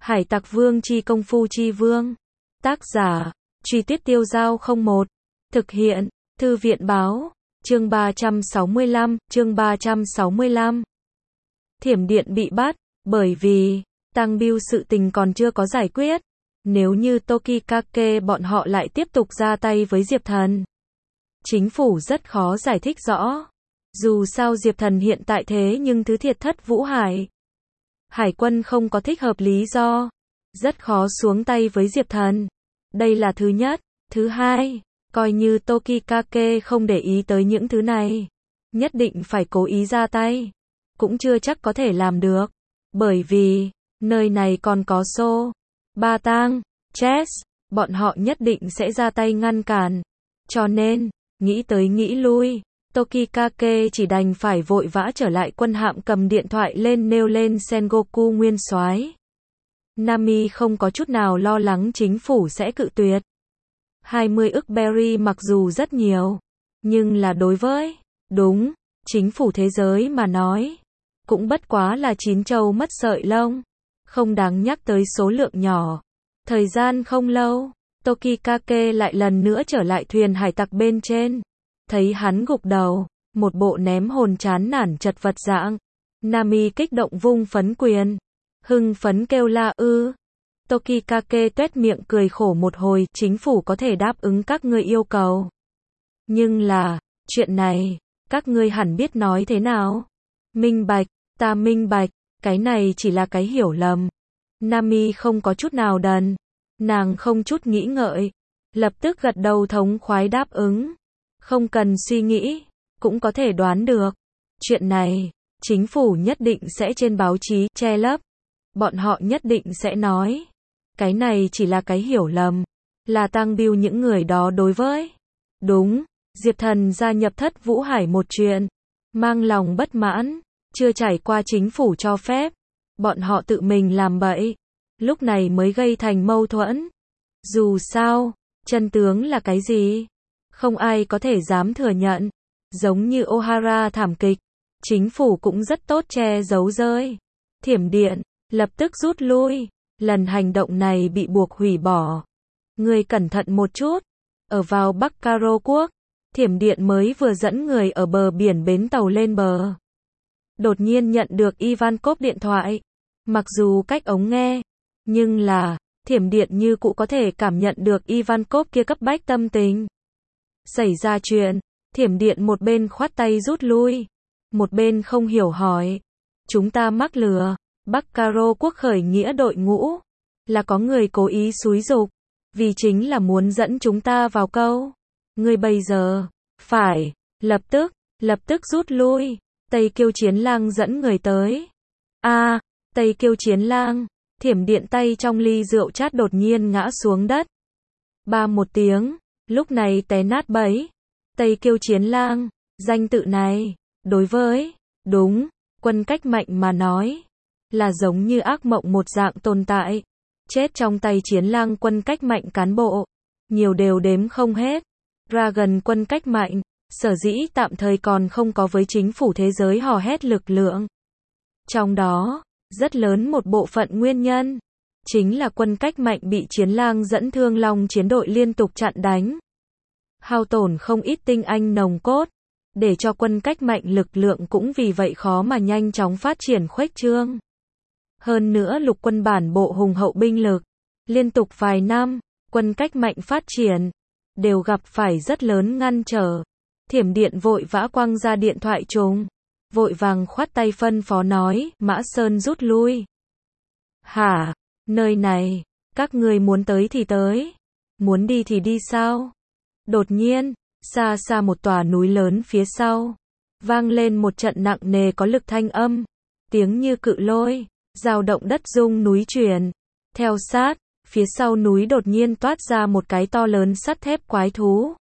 Hải Tặc Vương chi công phu chi vương. Tác giả, Truy Tuyết Tiêu Giao 01. Thực hiện, Thư viện báo, chương 365, chương 365. Thiểm Điện bị bắt, bởi vì, Tăng Biêu sự tình còn chưa có giải quyết. Nếu như Tokikake bọn họ lại tiếp tục ra tay với Diệp Thần, chính phủ rất khó giải thích rõ. Dù sao Diệp Thần hiện tại thế nhưng thứ thiệt thất Vũ Hải. Hải quân không có thích hợp lý do. Rất khó xuống tay với Diệp Thần. Đây là thứ nhất. Thứ hai, coi như Tokikake không để ý tới những thứ này. Nhất định phải cố ý ra tay. Cũng chưa chắc có thể làm được. Bởi vì, nơi này còn có Sô, Ba Tang, Chess, bọn họ nhất định sẽ ra tay ngăn cản. Cho nên, nghĩ tới nghĩ lui, Tokikake chỉ đành phải vội vã trở lại quân hạm cầm điện thoại lên nêu lên Sengoku nguyên soái. Nami không có chút nào lo lắng chính phủ sẽ cự tuyệt. 20 ức berry mặc dù rất nhiều, nhưng là đối với, đúng, chính phủ thế giới mà nói, cũng bất quá là 9 trâu mất sợi lông. Không đáng nhắc tới số lượng nhỏ. Thời gian không lâu, Tokikake lại lần nữa trở lại thuyền hải tặc bên trên. Thấy hắn gục đầu, một bộ ném hồn chán nản chật vật dạng. Nami kích động vung phấn quyền. Hưng phấn kêu la ư. Tokikake tuét miệng cười khổ một hồi, chính phủ có thể đáp ứng các ngươi yêu cầu. Nhưng là, chuyện này, các ngươi hẳn biết nói thế nào. Minh bạch, ta minh bạch, cái này chỉ là cái hiểu lầm. Nami không có chút nào đần. Nàng không chút nghĩ ngợi. Lập tức gật đầu thống khoái đáp ứng. Không cần suy nghĩ, cũng có thể đoán được. Chuyện này, chính phủ nhất định sẽ trên báo chí che lấp. Bọn họ nhất định sẽ nói. Cái này chỉ là cái hiểu lầm. Là Tăng Biêu những người đó đối với. Đúng, Diệp Thần gia nhập thất Vũ Hải một chuyện. Mang lòng bất mãn, chưa trải qua chính phủ cho phép. Bọn họ tự mình làm bậy. Lúc này mới gây thành mâu thuẫn. Dù sao, chân tướng là cái gì? Không ai có thể dám thừa nhận. Giống như Ohara thảm kịch, chính phủ cũng rất tốt che giấu rơi. Thiểm Điện lập tức rút lui. Lần hành động này bị buộc hủy bỏ. Người cẩn thận một chút. Ở vào Bắc Caro quốc, Thiểm Điện mới vừa dẫn người ở bờ biển bến tàu lên bờ. Đột nhiên nhận được Ivankov điện thoại. Mặc dù cách ống nghe, nhưng là, Thiểm Điện như cũ có thể cảm nhận được Ivankov kia cấp bách tâm tình. Xảy ra chuyện, Thiểm Điện một bên khoát tay rút lui, một bên không hiểu hỏi. Chúng ta mắc lừa, Bắc Caro quốc khởi nghĩa đội ngũ, là có người cố ý xúi giục, vì chính là muốn dẫn chúng ta vào câu. Người bây giờ, phải, lập tức rút lui. Tây Kiêu Chiến Lang dẫn người tới. Tây Kiêu Chiến Lang. Thiểm Điện tay trong ly rượu chát đột nhiên ngã xuống đất. Ba một tiếng, lúc này té nát bấy. Tây Kiêu Chiến Lang, danh tự này, đối với, đúng, quân cách mạnh mà nói, là giống như ác mộng một dạng tồn tại. Chết trong tay Chiến Lang quân cách mạnh cán bộ, nhiều đều đếm không hết. Dragon quân cách mạnh, sở dĩ tạm thời còn không có với chính phủ thế giới hò hét lực lượng. Trong đó, rất lớn một bộ phận nguyên nhân, chính là quân cách mạnh bị Chiến Lang dẫn Thương Long chiến đội liên tục chặn đánh. Hao tổn không ít tinh anh nòng cốt, để cho quân cách mạnh lực lượng cũng vì vậy khó mà nhanh chóng phát triển khuếch trương. Hơn nữa lục quân bản bộ hùng hậu binh lực, liên tục vài năm, quân cách mạnh phát triển, đều gặp phải rất lớn ngăn trở. Thiểm Điện vội vã quăng ra điện thoại trùng, vội vàng khoát tay phân phó nói, Mã Sơn rút lui. Hả, nơi này, các người muốn tới thì tới, muốn đi thì đi sao? Đột nhiên, xa xa một tòa núi lớn phía sau, vang lên một trận nặng nề có lực thanh âm, tiếng như cự lôi, dao động đất rung núi chuyển. Theo sát, phía sau núi đột nhiên toát ra một cái to lớn sắt thép quái thú.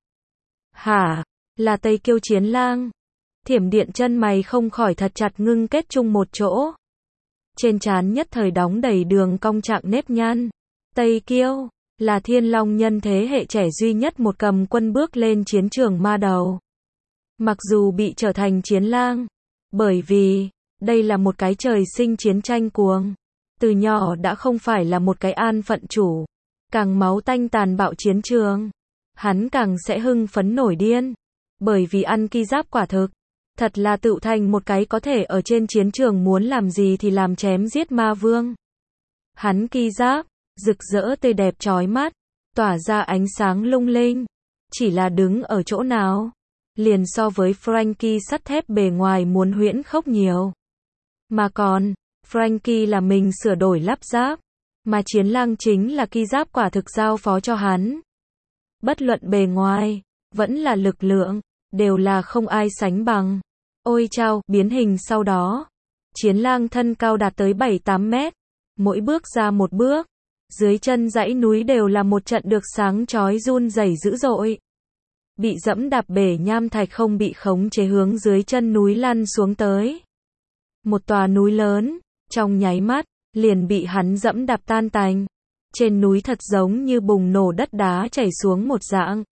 Hả, là Tây Kiêu Chiến Lang. Thiểm Điện chân mày không khỏi thật chặt ngưng kết chung một chỗ. Trên trán nhất thời đóng đầy đường cong trạng nếp nhăn. Tây Kiêu, là Thiên Long nhân thế hệ trẻ duy nhất một cầm quân bước lên chiến trường ma đầu. Mặc dù bị trở thành Chiến Lang, bởi vì, đây là một cái trời sinh chiến tranh cuồng. từ nhỏ đã không phải là một cái an phận chủ. Càng máu tanh tàn bạo chiến trường, hắn càng sẽ hưng phấn nổi điên. Bởi vì ăn ki giáp quả thực, thật là tự thành một cái có thể ở trên chiến trường muốn làm gì thì làm, chém giết ma vương. Hắn ki giáp, rực rỡ tươi đẹp chói mắt, tỏa ra ánh sáng lung linh. Chỉ là đứng ở chỗ nào, liền so với Franky sắt thép bề ngoài muốn huyễn khốc nhiều. Mà còn, Franky là mình sửa đổi lắp ráp, mà Chiến Lang chính là ki giáp quả thực giao phó cho hắn. Bất luận bề ngoài, vẫn là lực lượng, đều là không ai sánh bằng. Ôi chao, biến hình sau đó, Chiến Lang thân cao đạt tới 7-8 mét, mỗi bước ra một bước, dưới chân dãy núi đều là một trận được sáng chói run rẩy dữ dội. Bị dẫm đạp bể nham thạch không bị khống chế hướng dưới chân núi lăn xuống tới. Một tòa núi lớn, trong nháy mắt, liền bị hắn dẫm đạp tan tành. Trên núi thật giống như bùng nổ đất đá chảy xuống một dạng.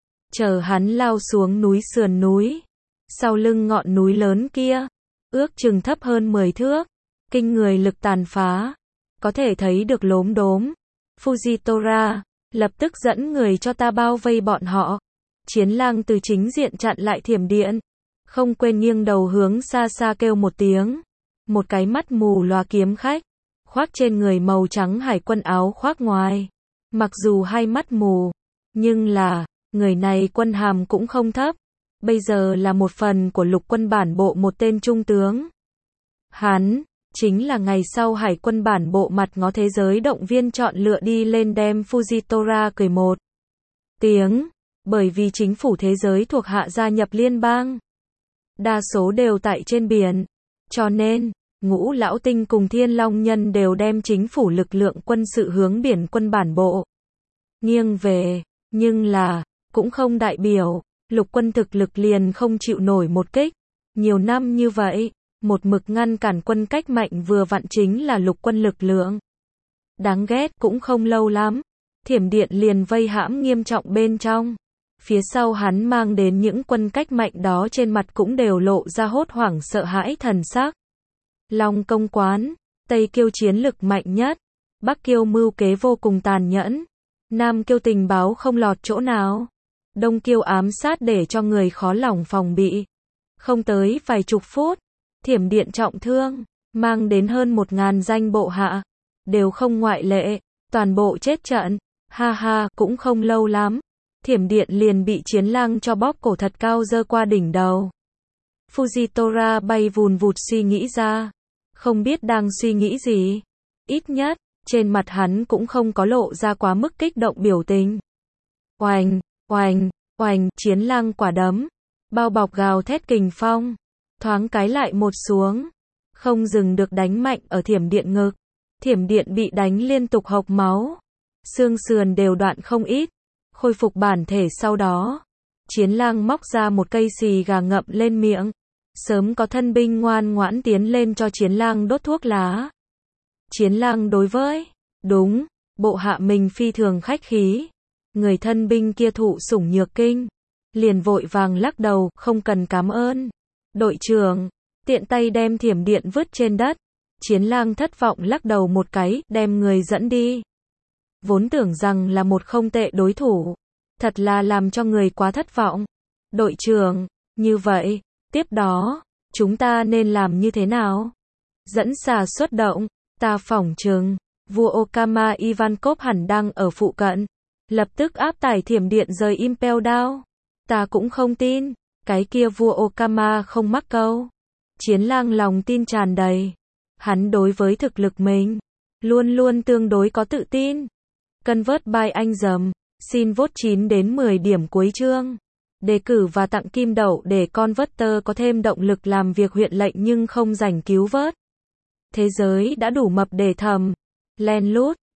Chờ hắn lao xuống núi sườn núi. Sau lưng ngọn núi lớn kia, ước chừng thấp hơn 10 thước. Kinh người lực tàn phá. Có thể thấy được lốm đốm. Fujitora, lập tức dẫn người cho ta bao vây bọn họ. Chiến Lang từ chính diện chặn lại thiểm điện. Không quên nghiêng đầu hướng xa xa kêu một tiếng. Một cái mắt mù loa kiếm khách, khoác trên người màu trắng hải quân áo khoác ngoài. Mặc dù hai mắt mù, nhưng là, người này quân hàm cũng không thấp. Bây giờ là một phần của lục quân bản bộ, một tên trung tướng. Hắn, chính là ngày sau hải quân bản bộ mặt ngó thế giới động viên chọn lựa đi lên đem Fujitora cười một tiếng. Bởi vì chính phủ thế giới thuộc hạ gia nhập liên bang, đa số đều tại trên biển. Cho nên, Ngũ Lão Tinh cùng Thiên Long Nhân đều đem chính phủ lực lượng quân sự hướng biển quân bản bộ nghiêng về. Nhưng là, cũng không đại biểu, lục quân thực lực liền không chịu nổi một kích. Nhiều năm như vậy, một mực ngăn cản quân cách mạnh vừa vặn chính là lục quân lực lượng. Đáng ghét cũng không lâu lắm, thiểm điện liền vây hãm nghiêm trọng bên trong. Phía sau hắn mang đến những quân cách mạnh đó trên mặt cũng đều lộ ra hốt hoảng sợ hãi thần sắc. Long công quán, Tây Kiêu chiến lực mạnh nhất, Bắc Kiêu mưu kế vô cùng tàn nhẫn, Nam Kiêu tình báo không lọt chỗ nào, Đông Kiêu ám sát để cho người khó lòng phòng bị. Không tới vài chục phút, thiểm điện trọng thương, mang đến hơn 1000 danh bộ hạ, đều không ngoại lệ, toàn bộ chết trận. Ha ha, cũng không lâu lắm, thiểm điện liền bị Chiến Lang cho bóp cổ thật cao giơ qua đỉnh đầu. Fujitora bay vùn vụt suy nghĩ ra, không biết đang suy nghĩ gì. Ít nhất, trên mặt hắn cũng không có lộ ra quá mức kích động biểu tình. Oành, oành, oành, Chiến Lang quả đấm, bao bọc gào thét kình phong, thoáng cái lại một xuống, không dừng được đánh mạnh ở thiểm điện ngực. Thiểm điện bị đánh liên tục hộc máu, xương sườn đều đoạn không ít. Khôi phục bản thể sau đó, Chiến Lang móc ra một cây xì gà ngậm lên miệng. Sớm có thân binh ngoan ngoãn tiến lên cho Chiến Lang đốt thuốc lá. Chiến Lang đối với, đúng, bộ hạ mình phi thường khách khí. Người thân binh kia thụ sủng nhược kinh, liền vội vàng lắc đầu, không cần cảm ơn. Đội trưởng, tiện tay đem thiểm điện vứt trên đất. Chiến Lang thất vọng lắc đầu một cái, đem người dẫn đi. Vốn tưởng rằng là một không tệ đối thủ, thật là làm cho người quá thất vọng. Đội trưởng, như vậy, tiếp đó, chúng ta nên làm như thế nào? Dẫn xà xuất động, ta phỏng chừng, vua Okama Ivankov hẳn đang ở phụ cận. Lập tức áp tải thiểm điện rời Impel Down. Ta cũng không tin, cái kia vua Okama không mắc câu. Chiến Lang lòng tin tràn đầy. Hắn đối với thực lực mình, luôn luôn tương đối có tự tin. Convert by anh dầm, xin vote 9 đến 10 điểm cuối chương. Đề cử và tặng kim đậu để Converter có thêm động lực làm việc huyện lệnh nhưng không rảnh cứu vớt. Thế giới đã đủ mập để thầm, len lút,